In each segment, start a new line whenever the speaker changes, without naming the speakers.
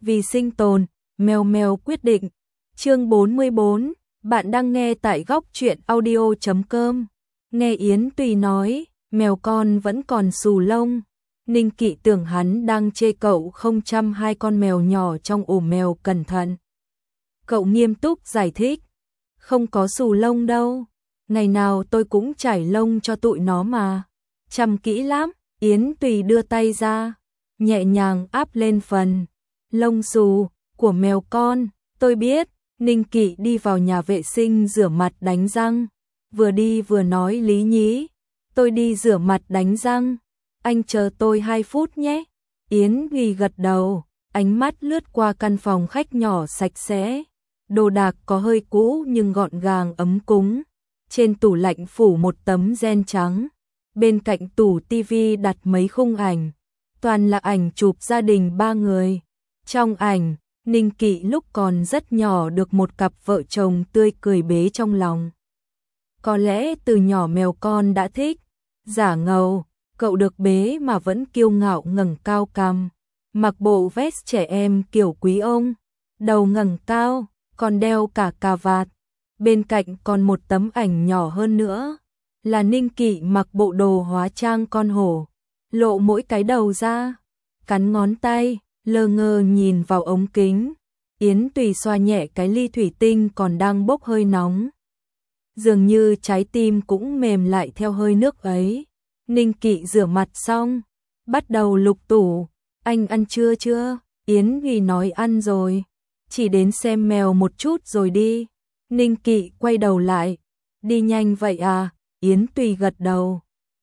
Vì sinh tồn, mèo mèo quyết định. Chương 44, bạn đang nghe tại góc truyện audio.com. Nghe Yến Tùy nói, mèo con vẫn còn xù lông. Ninh Kỵ tưởng hắn đang chê cậu không chăm hai con mèo nhỏ trong ổ mèo cẩn thận. Cậu nghiêm túc giải thích, không có xù lông đâu, ngày nào tôi cũng chải lông cho tụi nó mà. Chăm kỹ lắm. Yến Tùy đưa tay ra, nhẹ nhàng áp lên phần lông xù của mèo con. Tôi biết. Ninh Kỵ đi vào nhà vệ sinh rửa mặt đánh răng, vừa đi vừa nói lý nhí, tôi đi rửa mặt đánh răng, anh chờ tôi 2 phút nhé. Yến Tùy gật đầu, ánh mắt lướt qua căn phòng khách nhỏ sạch sẽ, đồ đạc có hơi cũ nhưng gọn gàng ấm cúng. Trên tủ lạnh phủ một tấm ren trắng, bên cạnh tủ tivi đặt mấy khung ảnh, toàn là ảnh chụp gia đình 3 người. Trong ảnh, Ninh Kỵ lúc còn rất nhỏ được một cặp vợ chồng tươi cười bế trong lòng. Có lẽ từ nhỏ mèo con đã thích giả ngầu, cậu được bế mà vẫn kiêu ngạo ngẩng cao cằm, mặc bộ vest trẻ em kiểu quý ông, đầu ngẩng cao, còn đeo cả cà vạt. Bên cạnh còn một tấm ảnh nhỏ hơn nữa, là Ninh Kỵ mặc bộ đồ hóa trang con hổ, lộ mỗi cái đầu ra, cắn ngón tay, lơ ngơ nhìn vào ống kính. Yến Tùy xoa nhẹ cái ly thủy tinh còn đang bốc hơi nóng. Dường như trái tim cũng mềm lại theo hơi nước ấy. Ninh Kỵ rửa mặt xong, bắt đầu lục tủ. Anh ăn trưa chưa? Yến Tùy nói ăn rồi. Chỉ đến xem mèo một chút rồi đi. Ninh Kỵ quay đầu lại. Đi nhanh vậy à? Yến Tùy gật đầu.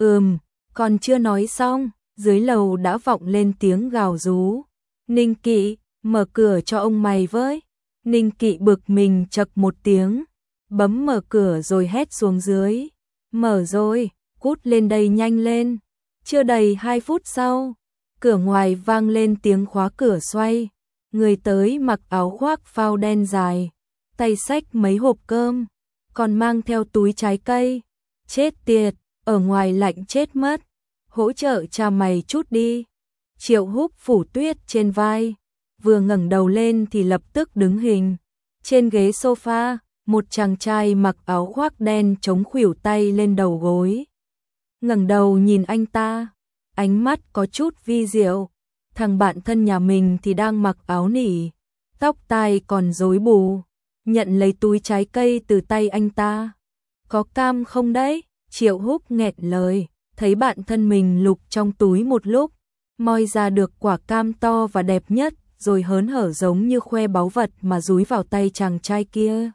Còn chưa nói xong, dưới lầu đã vọng lên tiếng gào rú. Ninh Kỵ, mở cửa cho ông mày với. Ninh Kỵ bực mình chậc một tiếng, bấm mở cửa rồi hét xuống dưới. Mở rồi, cút lên đây nhanh lên. Chưa đầy 2 phút sau, cửa ngoài vang lên tiếng khóa cửa xoay. Người tới mặc áo khoác phao đen dài, tay xách mấy hộp cơm, còn mang theo túi trái cây. Chết tiệt, ở ngoài lạnh chết mất. Hỗ trợ cha mày chút đi. Triệu Húc phủ tuyết trên vai, vừa ngẩng đầu lên thì lập tức đứng hình. Trên ghế sofa, một chàng trai mặc áo khoác đen chống khuỷu tay lên đầu gối. Ngẩng đầu nhìn anh ta, ánh mắt có chút vi diệu. Thằng bạn thân nhà mình thì đang mặc áo nỉ, tóc tai còn rối bù, nhận lấy túi trái cây từ tay anh ta. Có cam không đấy? Triệu Húc nghẹn lời, thấy bạn thân mình lục trong túi một lúc, moi ra được quả cam to và đẹp nhất, rồi hớn hở giống như khoe báu vật mà dúi vào tay chàng trai kia.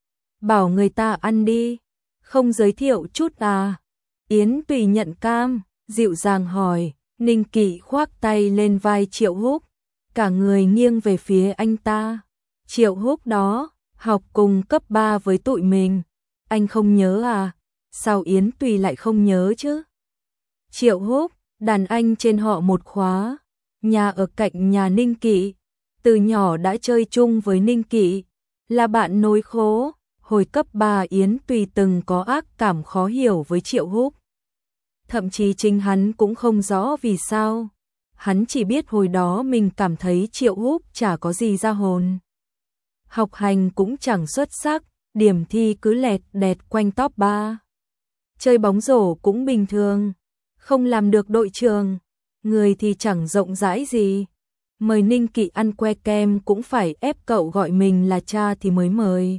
Bảo người ta ăn đi, không giới thiệu chút à? Yến Tùy nhận cam, dịu dàng hỏi. Ninh Kỵ khoác tay lên vai Triệu Húc, cả người nghiêng về phía anh ta. Triệu Húc đó, học cùng cấp 3 với tụi mình, anh không nhớ à? Sao Yến Tùy lại không nhớ chứ? Triệu Húc, đàn anh trên họ một khóa, nhà ở cạnh nhà Ninh Kỵ, từ nhỏ đã chơi chung với Ninh Kỵ, là bạn nối khố. Hồi cấp 3 Yến Tùy từng có ác cảm khó hiểu với Triệu Húc. Thậm chí chính hắn cũng không rõ vì sao. Hắn chỉ biết hồi đó mình cảm thấy Triệu Húc chả có gì ra hồn. Học hành cũng chẳng xuất sắc, điểm thi cứ lẹt đẹt quanh top 3. Chơi bóng rổ cũng bình thường, không làm được đội trưởng, người thì chẳng rộng rãi gì. Mời Ninh Kỵ ăn que kem cũng phải ép cậu gọi mình là cha thì mới mời.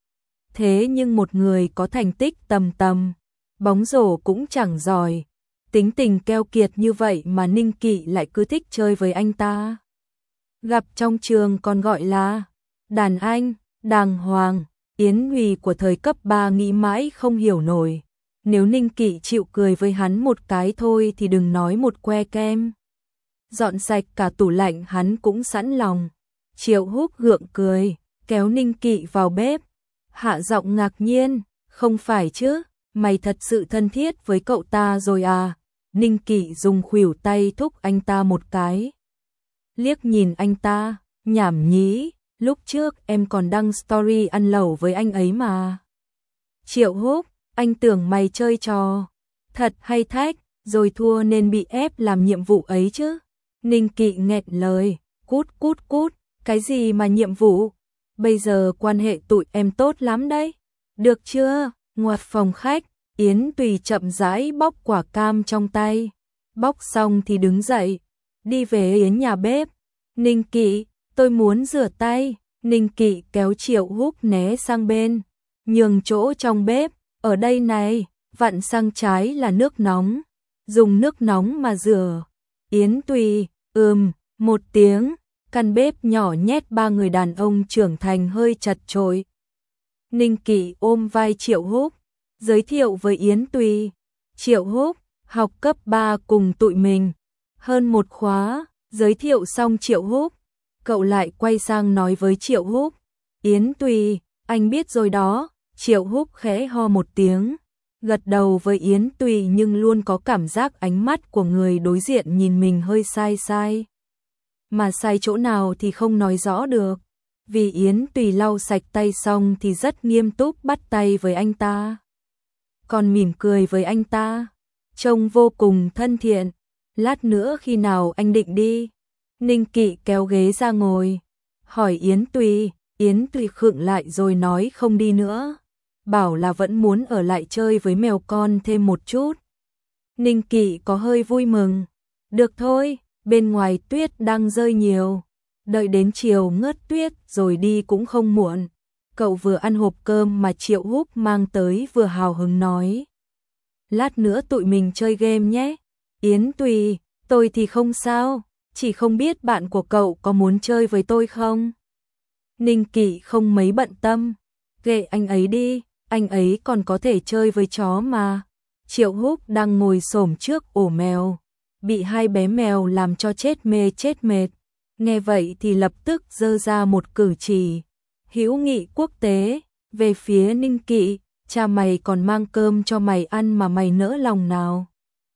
Thế nhưng một người có thành tích tầm tầm, bóng rổ cũng chẳng giỏi, tính tình keo kiệt như vậy mà Ninh Kỵ lại cứ thích chơi với anh ta. Gặp trong trường còn gọi là đàn anh, đàng hoàng. Yến Tùy của thời cấp 3 nghĩ mãi không hiểu nổi. Nếu Ninh Kỵ chịu cười với hắn một cái thôi thì đừng nói một que kem. Dọn sạch cả tủ lạnh hắn cũng sẵn lòng. Triệu Húc gượng cười, kéo Ninh Kỵ vào bếp. Hạ giọng ngạc nhiên, không phải chứ, mày thật sự thân thiết với cậu ta rồi à? Ninh Kỵ dùng khuỷu tay thúc anh ta một cái. Liếc nhìn anh ta, nhảm nhí, lúc trước em còn đăng story ăn lẩu với anh ấy mà. Triệu Húc, anh tưởng mày chơi trò thật hay thách, rồi thua nên bị ép làm nhiệm vụ ấy chứ. Ninh Kỵ nghẹn lời, cút cút cút, Cái gì mà nhiệm vụ? Bây giờ quan hệ tụi em tốt lắm đấy. Được chưa? Ngoặt phòng khách, Yến Tùy chậm rãi bóc quả cam trong tay. Bóc xong thì đứng dậy, đi về Yến nhà bếp. Ninh Kỵ, tôi muốn rửa tay. Ninh Kỵ kéo Triệu Húc né sang bên, nhường chỗ trong bếp. Ở đây này, vặn sang trái là nước nóng. Dùng nước nóng mà rửa. Yến Tùy, một tiếng. Căn bếp nhỏ nhét ba người đàn ông trưởng thành hơi chật chội. Ninh Kỵ ôm vai Triệu Húc, giới thiệu với Yến Tùy. Triệu Húc, học cấp 3 cùng tụi mình. Hơn một khóa, giới thiệu xong Triệu Húc. Cậu lại quay sang nói với Triệu Húc. Yến Tùy, anh biết rồi đó. Triệu Húc khẽ ho một tiếng, gật đầu với Yến Tùy nhưng luôn có cảm giác ánh mắt của người đối diện nhìn mình hơi sai sai. Mà sai chỗ nào thì không nói rõ được. Vì Yến Tùy lau sạch tay xong thì rất nghiêm túc bắt tay với anh ta. Còn mỉm cười với anh ta, trông vô cùng thân thiện. Lát nữa khi nào anh định đi? Ninh Kỵ kéo ghế ra ngồi, hỏi Yến Tùy. Yến Tùy khựng lại rồi nói không đi nữa. Bảo là vẫn muốn ở lại chơi với mèo con thêm một chút. Ninh Kỵ có hơi vui mừng. Được thôi, bên ngoài tuyết đang rơi nhiều. Đợi đến chiều ngớt tuyết rồi đi cũng không muộn. Cậu vừa ăn hộp cơm mà Triệu Húc mang tới vừa hào hứng nói. Lát nữa tụi mình chơi game nhé. Yến Tùy, tôi thì không sao. Chỉ không biết bạn của cậu có muốn chơi với tôi không? Ninh Kỵ không mấy bận tâm. Kệ anh ấy đi, anh ấy còn có thể chơi với chó mà. Triệu Húc đang ngồi xổm trước ổ mèo, bị hai bé mèo làm cho chết mê chết mệt. Nghe vậy thì lập tức giơ ra một cử chỉ hữu nghị quốc tế về phía Ninh Kỵ. Cha mày còn mang cơm cho mày ăn mà mày nỡ lòng nào?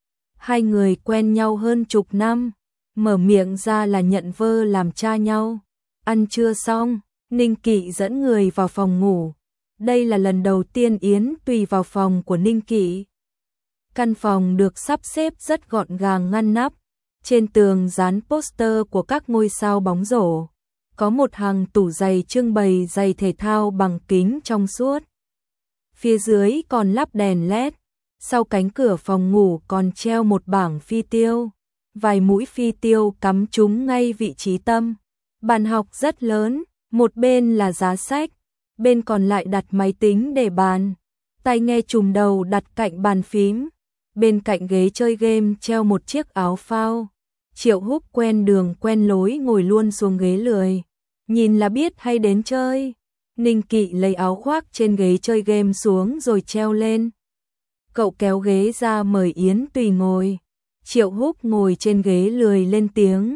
Hai người quen nhau hơn chục năm, mở miệng ra là nhận vơ làm cha nhau. Ăn trưa xong, Ninh Kỵ dẫn người vào phòng ngủ. Đây là lần đầu tiên Yến Tùy vào phòng của Ninh Kỵ. Căn phòng được sắp xếp rất gọn gàng ngăn nắp. Trên tường dán poster của các ngôi sao bóng rổ. Có một hàng tủ giày trưng bày giày thể thao bằng kính trong suốt. Phía dưới còn lắp đèn LED. Sau cánh cửa phòng ngủ còn treo một bảng phi tiêu. Vài mũi phi tiêu cắm trúng ngay vị trí tâm. Bàn học rất lớn, một bên là giá sách, bên còn lại đặt máy tính để bàn. Tai nghe trùm đầu đặt cạnh bàn phím. Bên cạnh ghế chơi game treo một chiếc áo phao. Triệu Húc quen đường quen lối ngồi luôn xuống ghế lười. Nhìn là biết hay đến chơi. Ninh Kỵ lấy áo khoác trên ghế chơi game xuống rồi treo lên. Cậu kéo ghế ra mời Yến Tùy ngồi. Triệu Húc ngồi trên ghế lười lên tiếng.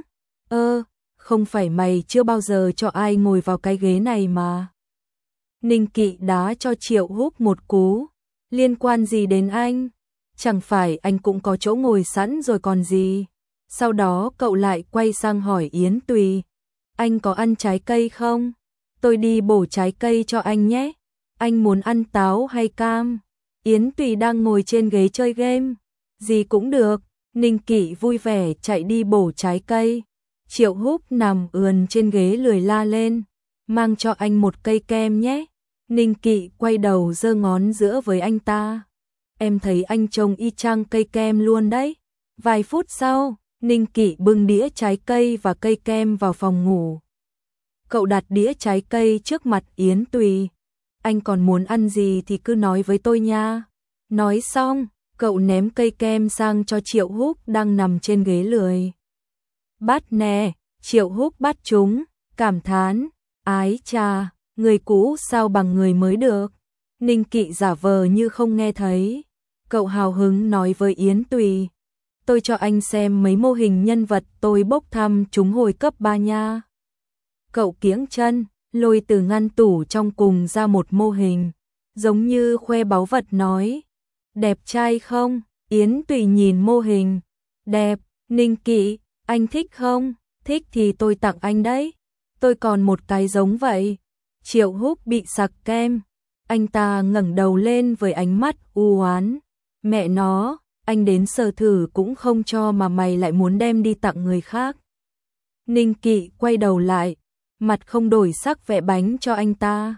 Không phải mày chưa bao giờ cho ai ngồi vào cái ghế này mà. Ninh Kỵ đá cho Triệu Húc một cú. Liên quan gì đến anh? Chẳng phải anh cũng có chỗ ngồi sẵn rồi còn gì. Sau đó cậu lại quay sang hỏi Yến Tùy. Anh có ăn trái cây không? Tôi đi bổ trái cây cho anh nhé. Anh muốn ăn táo hay cam? Yến Tùy đang ngồi trên ghế chơi game. Gì cũng được. Ninh Kỵ vui vẻ chạy đi bổ trái cây. Triệu Húc nằm ườn trên ghế lười la lên. Mang cho anh một cây kem nhé. Ninh Kỵ quay đầu giơ ngón giữa với anh ta. Em thấy anh trông y chang cây kem luôn đấy. Vài phút sau, Ninh Kỵ bưng đĩa trái cây và cây kem vào phòng ngủ. Cậu đặt đĩa trái cây trước mặt Yến Tùy. Anh còn muốn ăn gì thì cứ nói với tôi nha. Nói xong, cậu ném cây kem sang cho Triệu Húc đang nằm trên ghế lười. Bắt nè, Triệu Húc bắt chúng, cảm thán. Ái chà, người cũ sao bằng người mới được. Ninh Kỵ giả vờ như không nghe thấy. Cậu hào hứng nói với Yến Tùy. Tôi cho anh xem mấy mô hình nhân vật tôi bốc thăm chúng hồi cấp 3 nha. Cậu kiễng chân, lôi từ ngăn tủ trong cùng ra một mô hình. Giống như khoe báu vật nói. Đẹp trai không? Yến Tùy nhìn mô hình. Đẹp. Ninh Kỵ, anh thích không? Thích thì tôi tặng anh đấy. Tôi còn một cái giống vậy. Triệu Húc bị sặc kem. Anh ta ngẩng đầu lên với ánh mắt u oán. Mẹ nó, anh đến sờ thử cũng không cho mà mày lại muốn đem đi tặng người khác. Ninh Kỵ quay đầu lại, mặt không đổi sắc vẽ bánh cho anh ta.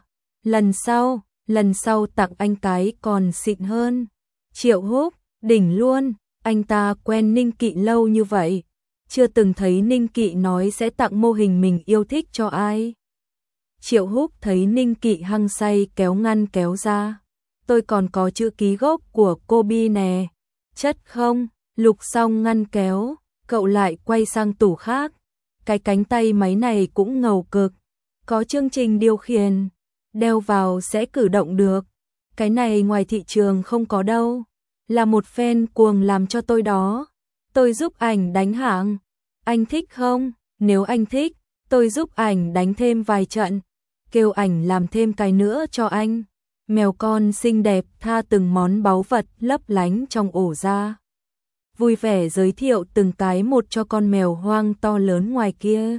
Lần sau tặng anh cái còn xịn hơn. Triệu Húc, đỉnh luôn, anh ta quen Ninh Kỵ lâu như vậy, chưa từng thấy Ninh Kỵ nói sẽ tặng mô hình mình yêu thích cho ai. Triệu Húc thấy Ninh Kỵ hăng say kéo ngăn kéo ra. Tôi còn có chữ ký gốc của cô Bi nè. Chất không, lục xong ngăn kéo, cậu lại quay sang tủ khác. Cái cánh tay máy này cũng ngầu cực, có chương trình điều khiển, đeo vào sẽ cử động được. Cái này ngoài thị trường không có đâu, là một fan cuồng làm cho tôi đó. Tôi giúp ảnh đánh hạng, anh thích không? Nếu anh thích, tôi giúp ảnh đánh thêm vài trận, kêu ảnh làm thêm cái nữa cho anh. Mèo con xinh đẹp tha từng món báu vật lấp lánh trong ổ ra, vui vẻ giới thiệu từng cái một cho con mèo hoang to lớn ngoài kia.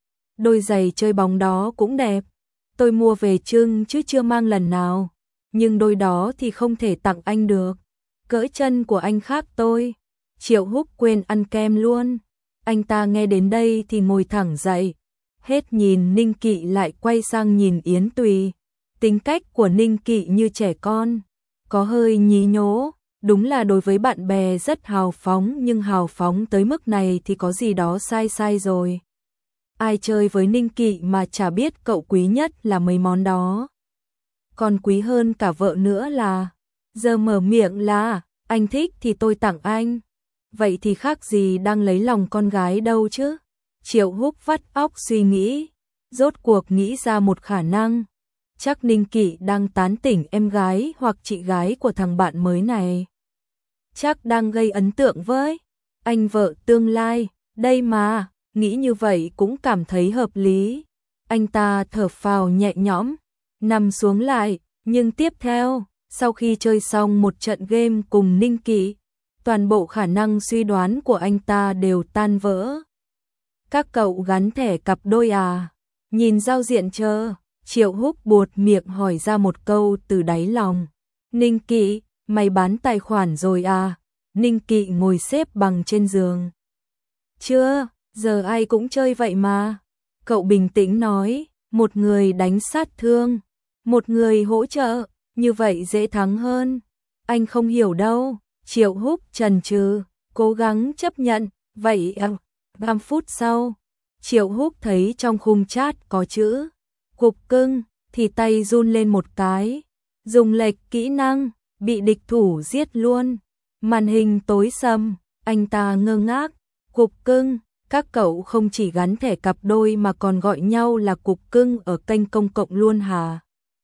Đôi giày chơi bóng đó cũng đẹp, tôi mua về trưng chứ chưa mang lần nào, nhưng đôi đó thì không thể tặng anh được, cỡ chân của anh khác tôi. Triệu Húc quên ăn kem luôn. Anh ta nghe đến đây thì ngồi thẳng dậy, hết nhìn Ninh Kỵ lại quay sang nhìn Yến Tùy. Tính cách của Ninh Kỵ như trẻ con, có hơi nhí nhố, đúng là đối với bạn bè rất hào phóng, nhưng hào phóng tới mức này thì có gì đó sai rồi. Ai chơi với Ninh Kỵ mà chả biết cậu quý nhất là mấy món đó. Còn quý hơn cả vợ nữa là, giờ mở miệng là, anh thích thì tôi tặng anh. Vậy thì khác gì đang lấy lòng con gái đâu chứ. Triệu Húc vắt óc suy nghĩ, rốt cuộc nghĩ ra một khả năng. Chắc Ninh Kỵ đang tán tỉnh em gái hoặc chị gái của thằng bạn mới này. Chắc đang gây ấn tượng với anh vợ tương lai, đây mà, nghĩ như vậy cũng cảm thấy hợp lý. Anh ta thở phào nhẹ nhõm, nằm xuống lại, nhưng tiếp theo, sau khi chơi xong một trận game cùng Ninh Kỵ, toàn bộ khả năng suy đoán của anh ta đều tan vỡ. Các cậu gắn thẻ cặp đôi à? Nhìn giao diện chờ. Triệu Húc buột miệng hỏi ra một câu từ đáy lòng. Ninh Kỵ, mày bán tài khoản rồi à? Ninh Kỵ ngồi xếp bằng trên giường. Chưa, giờ ai cũng chơi vậy mà. Cậu bình tĩnh nói, một người đánh sát thương, một người hỗ trợ, như vậy dễ thắng hơn. Anh không hiểu đâu. Triệu Húc chần chừ, cố gắng chấp nhận, vậy 5 phút sau, Triệu Húc thấy trong khung chat có chữ cục cưng, thì tay run lên một cái, dùng lệch kỹ năng, bị địch thủ giết luôn. Màn hình tối sầm, anh ta ngơ ngác, cục cưng, các cậu không chỉ gắn thẻ cặp đôi mà còn gọi nhau là cục cưng ở kênh công cộng luôn hả?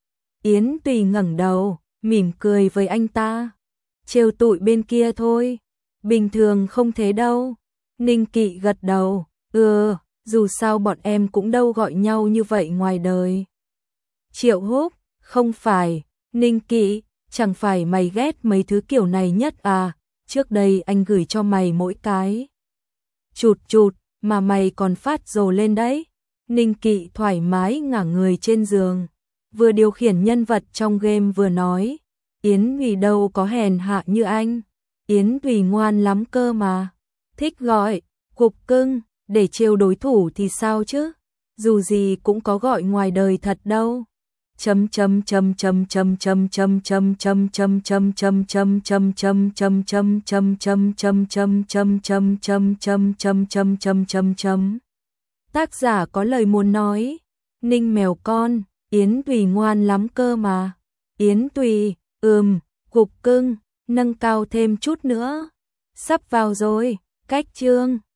Yến Tùy ngẩng đầu, mỉm cười với anh ta. Trêu tụi bên kia thôi, bình thường không thế đâu. Ninh Kỵ gật đầu, dù sao bọn em cũng đâu gọi nhau như vậy ngoài đời. Triệu Húc, không phải, Ninh Kỵ, chẳng phải mày ghét mấy thứ kiểu này nhất à, trước đây anh gửi cho mày mỗi cái. Chụt, mà mày còn phát rồ lên đấy. Ninh Kỵ thoải mái ngả người trên giường, vừa điều khiển nhân vật trong game vừa nói, Yến Thùy đâu có hèn hạ như anh, Yến Thùy ngoan lắm cơ mà, thích gọi cục cưng để trêu đối thủ thì sao chứ, dù gì cũng có gọi ngoài đời thật đâu. Tác giả có lời muốn nói, Ninh mèo con, Yến Thùy ngoan lắm cơ mà. Yến Thùy, cục cưng, nâng cao thêm chút nữa. Sắp vào rồi, cách chương